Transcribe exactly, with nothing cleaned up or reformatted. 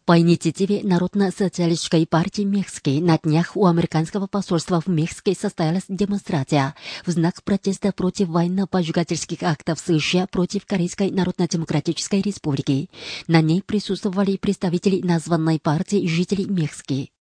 По инициативе Народно-социалистической партии Мексики на днях у американского посольства в Мексике состоялась демонстрация в знак протеста против военно-поджигательских актов США против Корейской Народно-демократической республики. На ней присутствовали представители названной партии и жителей Мексики.